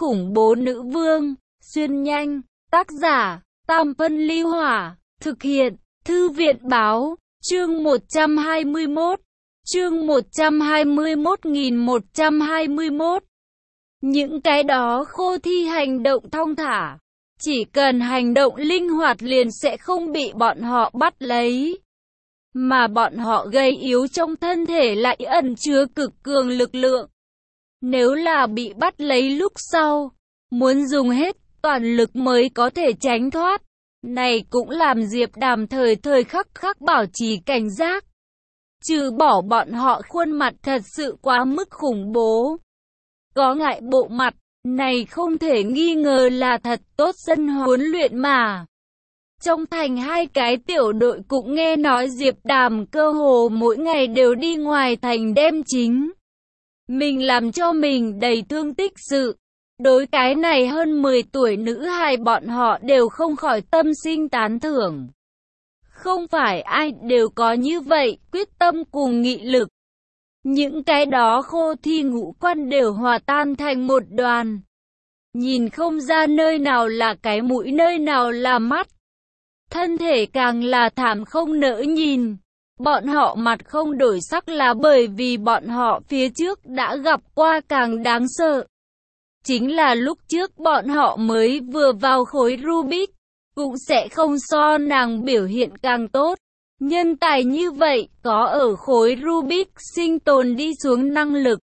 khủng bố nữ vương, xuyên nhanh, tác giả, Tam Phân Ly Hỏa, thực hiện, Thư viện Báo, chương 121, chương 121.121. Những cái đó khô thi hành động thong thả, chỉ cần hành động linh hoạt liền sẽ không bị bọn họ bắt lấy. Mà bọn họ gầy yếu trong thân thể lại ẩn chứa cực cường lực lượng. Nếu là bị bắt lấy lúc sau, muốn dùng hết toàn lực mới có thể tránh thoát. Này cũng làm Diệp Đàm thời thời khắc khắc bảo trì cảnh giác. Trừ bỏ bọn họ khuôn mặt thật sự quá mức khủng bố. Có ngại bộ mặt, này không thể nghi ngờ là thật tốt sân huấn luyện mà. Trong thành hai cái tiểu đội cũng nghe nói Diệp Đàm cơ hồ mỗi ngày đều đi ngoài thành đem chính mình làm cho mình đầy thương tích sự. Đối cái này hơn 10 tuổi nữ hài bọn họ đều không khỏi tâm sinh tán thưởng. Không phải ai đều có như vậy, quyết tâm cùng nghị lực. Những cái đó khô thi ngũ quan đều hòa tan thành một đoàn. Nhìn không ra nơi nào là cái mũi, nơi nào là mắt. Thân thể càng là thảm không nỡ nhìn. Bọn họ mặt không đổi sắc là bởi vì bọn họ phía trước đã gặp qua càng đáng sợ. Chính là lúc trước bọn họ mới vừa vào khối Rubik, cũng sẽ không so nàng biểu hiện càng tốt. Nhân tài như vậy, có ở khối Rubik sinh tồn đi xuống năng lực,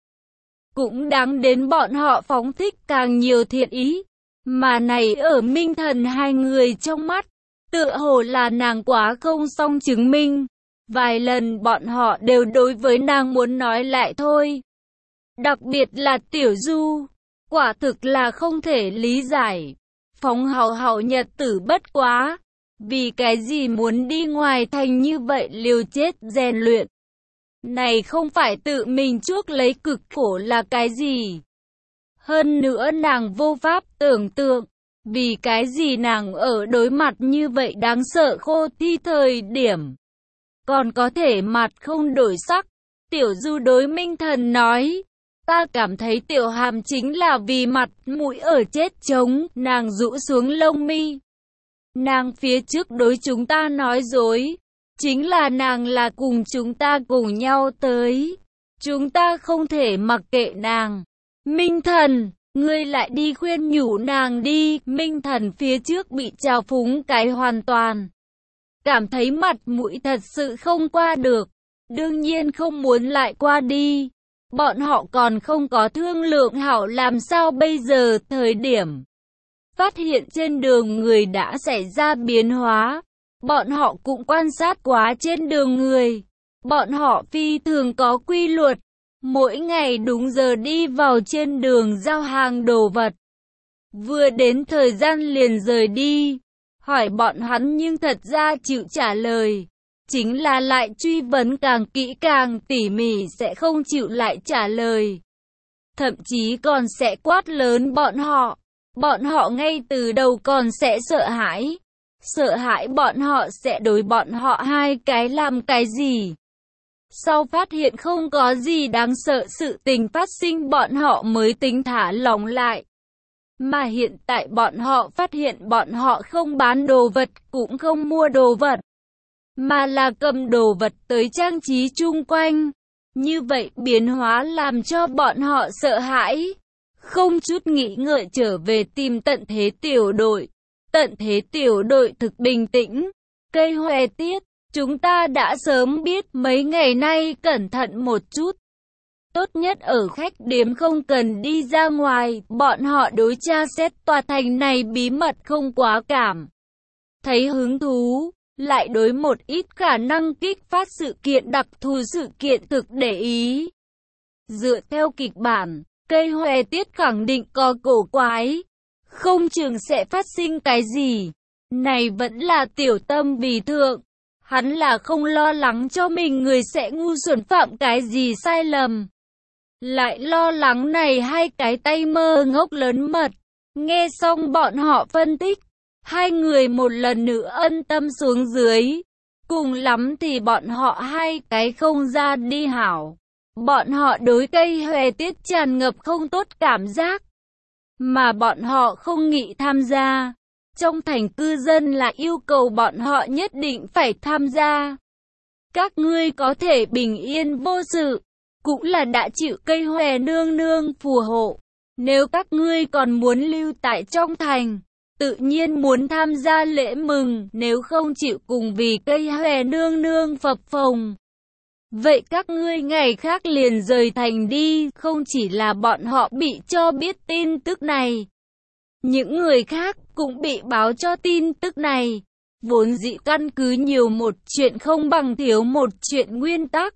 cũng đáng đến bọn họ phóng thích càng nhiều thiện ý. Mà này ở Minh Thần hai người trong mắt, tựa hồ là nàng quá không song chứng minh. Vài lần bọn họ đều đối với nàng muốn nói lại thôi. Đặc biệt là Tiểu Du, quả thực là không thể lý giải. Phóng hào hào nhật tử bất quá. Vì cái gì muốn đi ngoài thành như vậy liều chết rèn luyện. Này không phải tự mình chuốc lấy cực khổ là cái gì. Hơn nữa nàng vô pháp tưởng tượng. Vì cái gì nàng ở đối mặt như vậy đáng sợ khô thi thời điểm. Còn có thể mặt không đổi sắc. Tiểu Du đối Minh Thần nói. Ta cảm thấy Tiểu Hàm chính là vì mặt mũi ở chết trống. Nàng rũ xuống lông mi. Nàng phía trước đối chúng ta nói dối. Chính là nàng là cùng chúng ta cùng nhau tới. Chúng ta không thể mặc kệ nàng. Minh Thần, ngươi lại đi khuyên nhủ nàng đi. Minh Thần phía trước bị trào phúng cái hoàn toàn. Cảm thấy mặt mũi thật sự không qua được. Đương nhiên không muốn lại qua đi. Bọn họ còn không có thương lượng hảo làm sao bây giờ thời điểm. Phát hiện trên đường người đã xảy ra biến hóa. Bọn họ cũng quan sát quá trên đường người. Bọn họ phi thường có quy luật. Mỗi ngày đúng giờ đi vào trên đường giao hàng đồ vật. Vừa đến thời gian liền rời đi. Hỏi bọn hắn nhưng thật ra chịu trả lời. Chính là lại truy vấn càng kỹ càng tỉ mỉ sẽ không chịu lại trả lời. Thậm chí còn sẽ quát lớn bọn họ. Bọn họ ngay từ đầu còn sẽ sợ hãi. Sợ hãi bọn họ sẽ đối bọn họ hai cái làm cái gì. Sau phát hiện không có gì đáng sợ sự tình phát sinh bọn họ mới tính thả lỏng lại. Mà hiện tại bọn họ phát hiện bọn họ không bán đồ vật cũng không mua đồ vật. Mà là cầm đồ vật tới trang trí chung quanh. Như vậy biến hóa làm cho bọn họ sợ hãi. Không chút nghĩ ngợi trở về tìm tận thế tiểu đội. Tận thế tiểu đội thực bình tĩnh. Cây hòe tiết, chúng ta đã sớm biết mấy ngày nay cẩn thận một chút. Tốt nhất ở khách điếm không cần đi ra ngoài. Bọn họ đối tra xét tòa thành này bí mật không quá cảm thấy hứng thú. Lại đối một ít khả năng kích phát sự kiện đặc thù sự kiện thực để ý. Dựa theo kịch bản, cây hòe tiết khẳng định có cổ quái. Không chừng sẽ phát sinh cái gì. Này vẫn là Tiểu Tâm vì thượng. Hắn là không lo lắng cho mình người sẽ ngu xuẩn phạm cái gì sai lầm. Lại lo lắng này hai cái tay mơ ngốc lớn mật. Nghe xong bọn họ phân tích. Hai người một lần nữa ân tâm xuống dưới. Cùng lắm thì bọn họ hai cái không ra đi hảo. Bọn họ đối cây hòe tiết tràn ngập không tốt cảm giác. mà bọn họ không nghĩ tham gia. Trong thành cư dân là yêu cầu bọn họ nhất định phải tham gia. Các ngươi có thể bình yên vô sự, cũng là đã chịu cây hòe nương nương phù hộ. Nếu các ngươi còn muốn lưu tại trong thành, tự nhiên muốn tham gia lễ mừng, nếu không chịu cùng vì cây hòe nương nương phập phồng. Vậy các ngươi ngày khác liền rời thành đi. Không chỉ là bọn họ bị cho biết tin tức này, những người khác cũng bị báo cho tin tức này. Vốn dĩ căn cứ nhiều một chuyện không bằng thiếu một chuyện nguyên tắc.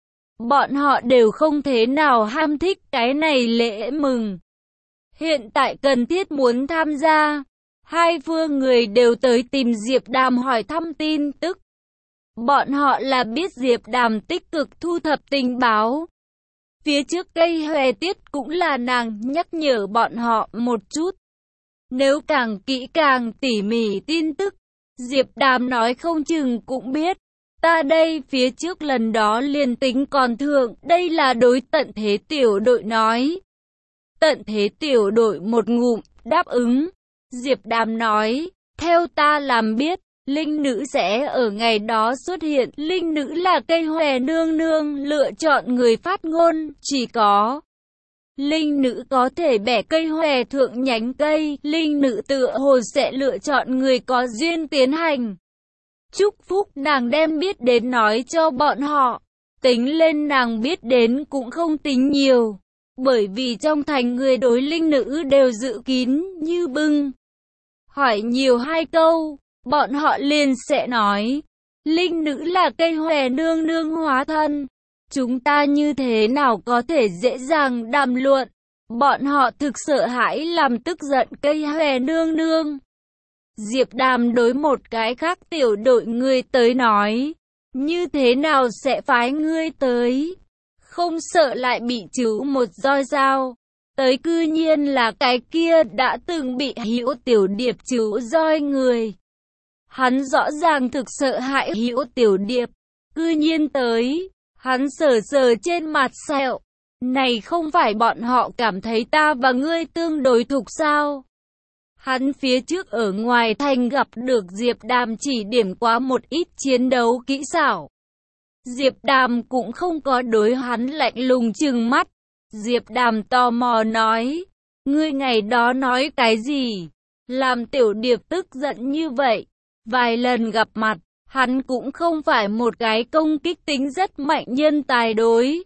Bọn họ đều không thế nào ham thích cái này lễ mừng. Hiện tại cần thiết muốn tham gia. Hai phương người đều tới tìm Diệp Đàm hỏi thăm tin tức. Bọn họ là biết Diệp Đàm tích cực thu thập tình báo. Phía trước cây hòe tiết cũng là nàng nhắc nhở bọn họ một chút. Nếu càng kỹ càng tỉ mỉ tin tức, Diệp Đàm nói không chừng cũng biết. Ta đây phía trước lần đó liền tính còn thượng, đây là đối Tận Thế tiểu đội nói. Tận Thế tiểu đội một ngụm đáp ứng. Diệp Đàm nói, theo ta làm biết, linh nữ sẽ ở ngày đó xuất hiện. Linh nữ là cây hòe nương nương lựa chọn người phát ngôn, chỉ có linh nữ có thể bẻ cây hòe thượng nhánh cây. Linh nữ tựa hồ sẽ lựa chọn người có duyên tiến hành. Chúc phúc nàng đem biết đến nói cho bọn họ. Tính lên nàng biết đến cũng không tính nhiều. Bởi vì trong thành người đối linh nữ đều dự kín như bưng. Hỏi nhiều hai câu, bọn họ liền sẽ nói. Linh nữ là cây hòe nương nương hóa thân. Chúng ta như thế nào có thể dễ dàng đàm luận. Bọn họ thực sợ hãi làm tức giận cây hòe nương nương. Diệp Đàm đối một cái khác tiểu đội người tới nói. Như thế nào sẽ phái ngươi tới? Không sợ lại bị chữ một roi dao. Tới cư nhiên là cái kia đã từng bị Hữu Tiểu Điệp chữ roi người. Hắn rõ ràng thực sợ hãi Hữu Tiểu Điệp. Cư nhiên tới. Hắn sờ sờ trên mặt sẹo. Này không phải bọn họ cảm thấy ta và ngươi tương đối thục sao? Hắn phía trước ở ngoài thành gặp được Diệp Đàm chỉ điểm quá một ít chiến đấu kỹ xảo. Diệp Đàm cũng không có đối hắn lạnh lùng trừng mắt. Diệp Đàm tò mò nói, ngươi ngày đó nói cái gì? Làm Tiểu Điệp tức giận như vậy. Vài lần gặp mặt, hắn cũng không phải một cái công kích tính rất mạnh nhân tài đối.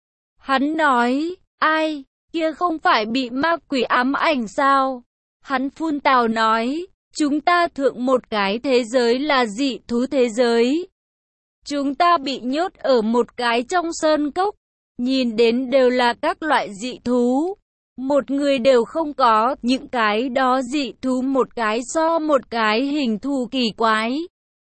Hắn nói, ai, kia không phải bị ma quỷ ám ảnh sao? Hắn phun tào nói, chúng ta thượng một cái thế giới là dị thú thế giới. Chúng ta bị nhốt ở một cái trong sơn cốc, nhìn đến đều là các loại dị thú. Một người đều không có, những cái đó dị thú một cái so một cái hình thù kỳ quái.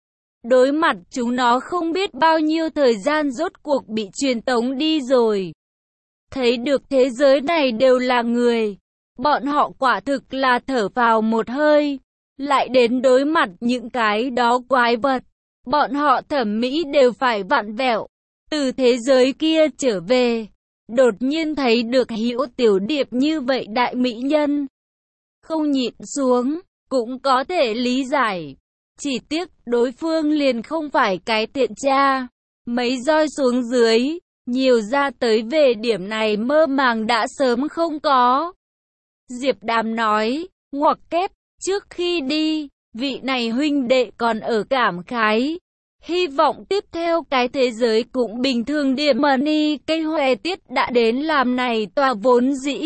Đối mặt chúng nó không biết bao nhiêu thời gian rốt cuộc bị truyền tống đi rồi. Thấy được thế giới này đều là người. Bọn họ quả thực là thở vào một hơi. Lại đến đối mặt những cái đó quái vật. Bọn họ thẩm mỹ đều phải vặn vẹo. Từ thế giới kia trở về. Đột nhiên thấy được Hữu Tiểu Điệp như vậy đại mỹ nhân. Không nhịn xuống, cũng có thể lý giải. Chỉ tiếc đối phương liền không phải cái tiện tra. Mấy roi xuống dưới, nhiều ra tới về điểm này mơ màng đã sớm không có. Diệp Đàm nói, ngoặc kép, trước khi đi, vị này huynh đệ còn ở cảm khái. Hy vọng tiếp theo cái thế giới cũng bình thường điểm money cây hòe tiết đã đến làm này tòa vốn dĩ.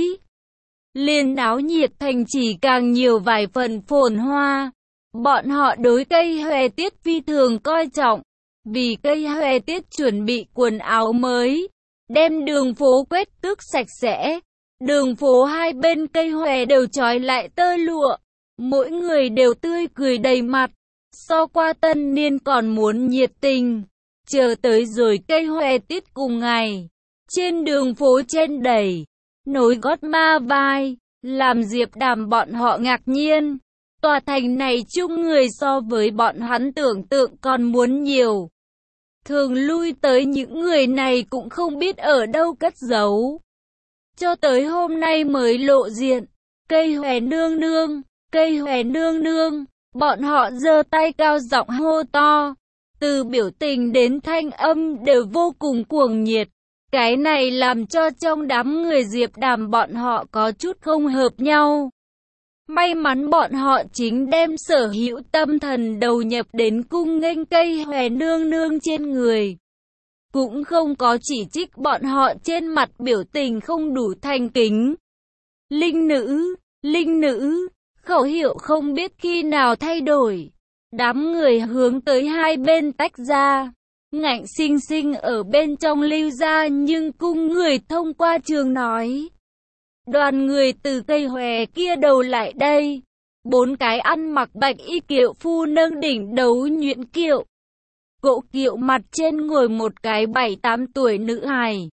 Liên náo nhiệt thành chỉ càng nhiều vài phần phồn hoa. Bọn họ đối cây hòe tiết phi thường coi trọng. Vì cây hòe tiết chuẩn bị quần áo mới. Đem đường phố quét tước sạch sẽ. Đường phố hai bên cây hòe đều trói lại tơ lụa. Mỗi người đều tươi cười đầy mặt. So qua tân niên còn muốn nhiệt tình. Chờ tới rồi cây hòe tiết cùng ngày. Trên đường phố trên đầy. Nối gót ma vai. Làm Diệp Đàm bọn họ ngạc nhiên. Tòa thành này chung người so với bọn hắn tưởng tượng còn muốn nhiều. Thường lui tới những người này cũng không biết ở đâu cất giấu. Cho tới hôm nay mới lộ diện. Cây hòe nương nương, cây hòe nương nương. Bọn họ giơ tay cao giọng hô to. Từ biểu tình đến thanh âm đều vô cùng cuồng nhiệt. Cái này làm cho trong đám người Diệp Đàm bọn họ có chút không hợp nhau. May mắn bọn họ chính đem sở hữu tâm thần đầu nhập đến cung nghênh cây hòe nương nương trên người. Cũng không có chỉ trích bọn họ trên mặt biểu tình không đủ thành kính. Linh nữ, khẩu hiệu không biết khi nào thay đổi. Đám người hướng tới hai bên tách ra. Ngạnh sinh sinh ở bên trong lưu ra nhưng cung người thông qua trường nói. Đoàn người từ cây hòe kia đầu lại đây. 4 cái ăn mặc bạch y kiệu phu nâng đỉnh đấu nhuyễn kiệu. Cỗ kiệu mặt trên ngồi một cái 7-8 tuổi nữ hài.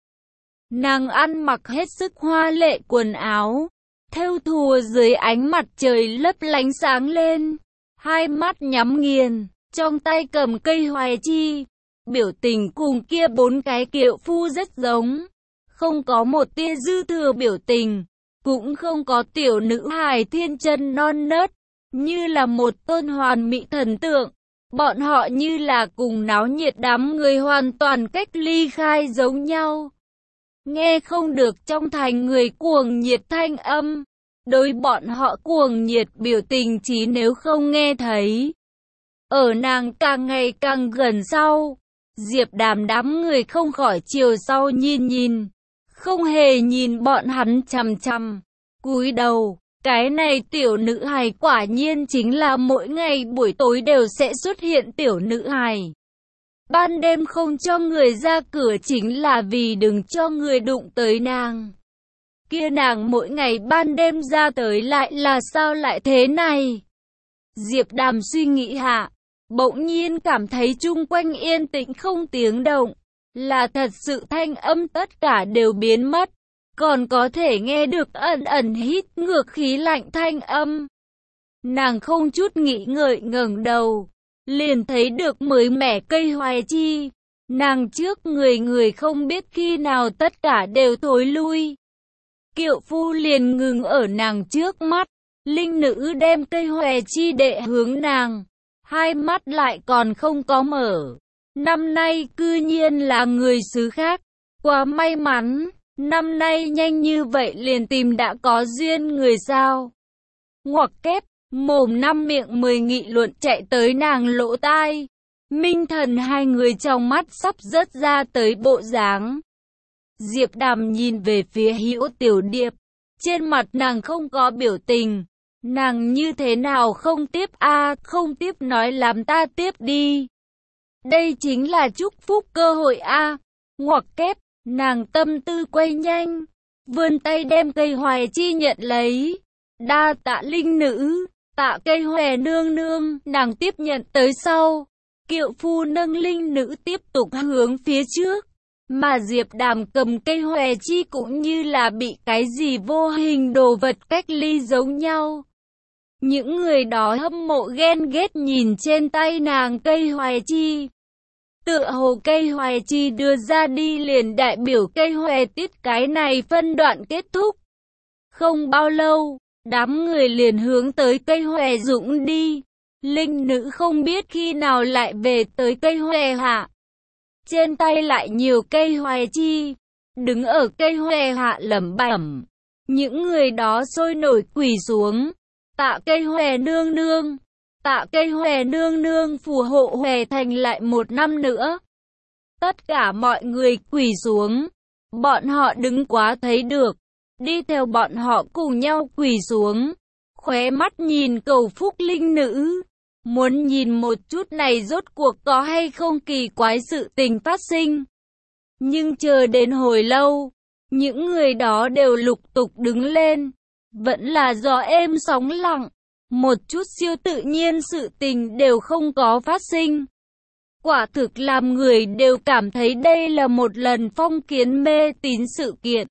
Nàng ăn mặc hết sức hoa lệ quần áo. Thêu thùa dưới ánh mặt trời lấp lánh sáng lên. Hai mắt nhắm nghiền, trong tay cầm cây hoài chi. Biểu tình cùng kia 4 cái kiệu phu rất giống. Không có một tia dư thừa biểu tình. Cũng không có tiểu nữ hài thiên chân non nớt. Như là một tôn hoàn mỹ thần tượng. Bọn họ như là cùng náo nhiệt đám người hoàn toàn cách ly khai giống nhau. Nghe không được trong thành người cuồng nhiệt thanh âm. Đối bọn họ cuồng nhiệt biểu tình chỉ nếu không nghe thấy. Ở nàng càng ngày càng gần sau. Diệp Đàm đám người không khỏi chiều sau nhìn. Không hề nhìn bọn hắn chằm chằm. Cúi đầu. Cái này tiểu nữ hài quả nhiên chính là mỗi ngày buổi tối đều sẽ xuất hiện tiểu nữ hài. Ban đêm không cho người ra cửa chính là vì đừng cho người đụng tới nàng. Kia nàng mỗi ngày ban đêm ra tới lại là sao lại thế này? Diệp Đàm suy nghĩ hạ, bỗng nhiên cảm thấy chung quanh yên tĩnh không tiếng động. Là thật sự thanh âm tất cả đều biến mất. Còn có thể nghe được ẩn ẩn hít ngược khí lạnh thanh âm. Nàng không chút nghĩ ngợi ngẩng đầu. Liền thấy được mới mẻ cây hoài chi. Nàng trước người không biết khi nào tất cả đều thối lui. Kiệu phu liền ngừng ở nàng trước mắt. Linh nữ đem cây hoè chi đệ hướng nàng. Hai mắt lại còn không có mở. Năm nay cư nhiên là người xứ khác. Quá may mắn. Năm nay nhanh như vậy liền tìm đã có duyên người sao. Ngoặc kép. Mồm năm miệng 10 nghị luận chạy tới nàng lỗ tai. Minh Thần hai người trong mắt sắp rớt ra tới bộ dáng. Diệp Đàm nhìn về phía Hữu Tiểu Điệp. Trên mặt nàng không có biểu tình. Nàng như thế nào không tiếp không tiếp nói làm ta tiếp đi. Đây chính là chúc phúc cơ hội Ngoặc kép, nàng tâm tư quay nhanh. Vươn tay đem cây hoài chi nhận lấy. Đa tạ linh nữ. Tạ cây hòe nương nương, nàng tiếp nhận tới sau. Kiệu phu nâng linh nữ tiếp tục hướng phía trước. Mà Diệp Đàm cầm cây hòe chi cũng như là bị cái gì vô hình đồ vật cách ly giống nhau. Những người đó hâm mộ ghen ghét nhìn trên tay nàng cây hòe chi. Tựa hồ cây hòe chi đưa ra đi liền đại biểu cây hòe tiết cái này phân đoạn kết thúc. Không bao lâu. Đám người liền hướng tới cây hòe dũng đi. Linh nữ không biết khi nào lại về tới cây hòe hạ. Trên tay lại nhiều cây hòe chi. Đứng ở cây hòe hạ lẩm bẩm. Những người đó sôi nổi quỳ xuống. Tạ cây hòe nương nương. Tạ cây hòe nương nương phù hộ hòe thành lại một năm nữa. Tất cả mọi người quỳ xuống. Bọn họ đứng quá thấy được. Đi theo bọn họ cùng nhau quỳ xuống. Khóe mắt nhìn cầu phúc linh nữ. Muốn nhìn một chút này rốt cuộc có hay không kỳ quái sự tình phát sinh. Nhưng chờ đến hồi lâu. Những người đó đều lục tục đứng lên. Vẫn là gió êm sóng lặng. Một chút siêu tự nhiên sự tình đều không có phát sinh. Quả thực làm người đều cảm thấy đây là một lần phong kiến mê tín sự kiện.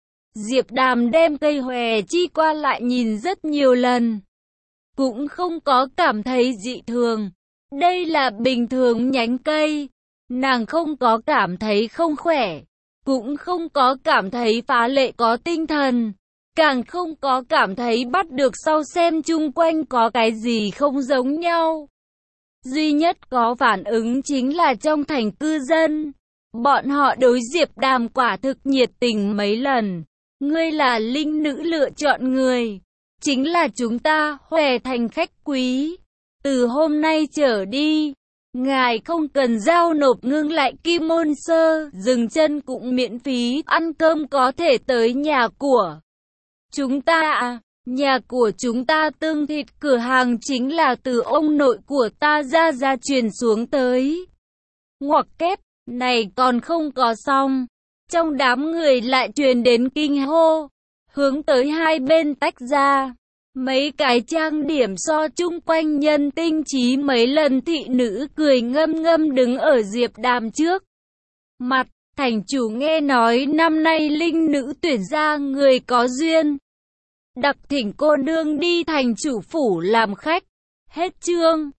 Diệp Đàm đem cây hòe chi qua lại nhìn rất nhiều lần. Cũng không có cảm thấy dị thường. Đây là bình thường nhánh cây. Nàng không có cảm thấy không khỏe. Cũng không có cảm thấy phá lệ có tinh thần. càng không có cảm thấy bắt được sau xem chung quanh có cái gì không giống nhau. Duy nhất có phản ứng chính là trong thành cư dân. Bọn họ đối Diệp Đàm quả thực nhiệt tình mấy lần. Ngươi là linh nữ lựa chọn người. Chính là chúng ta, Hòe thành khách quý. Từ hôm nay trở đi, ngài không cần giao nộp ngưng lại kim môn sơ, dừng chân cũng miễn phí, ăn cơm có thể tới nhà của chúng ta à. Nhà của chúng ta tương thịt cửa hàng chính là từ ông nội của ta ra truyền xuống tới. Ngoặc kép, này còn không có xong. Trong đám người lại truyền đến kinh hô, hướng tới hai bên tách ra. Mấy cái trang điểm so chung quanh nhân tinh trí mấy lần, thị nữ cười ngâm ngâm đứng ở Diệp Đàm trước mặt. Thành chủ nghe nói năm nay linh nữ tuyển ra người có duyên, đặc thỉnh cô nương đi thành chủ phủ làm khách. Hết chương.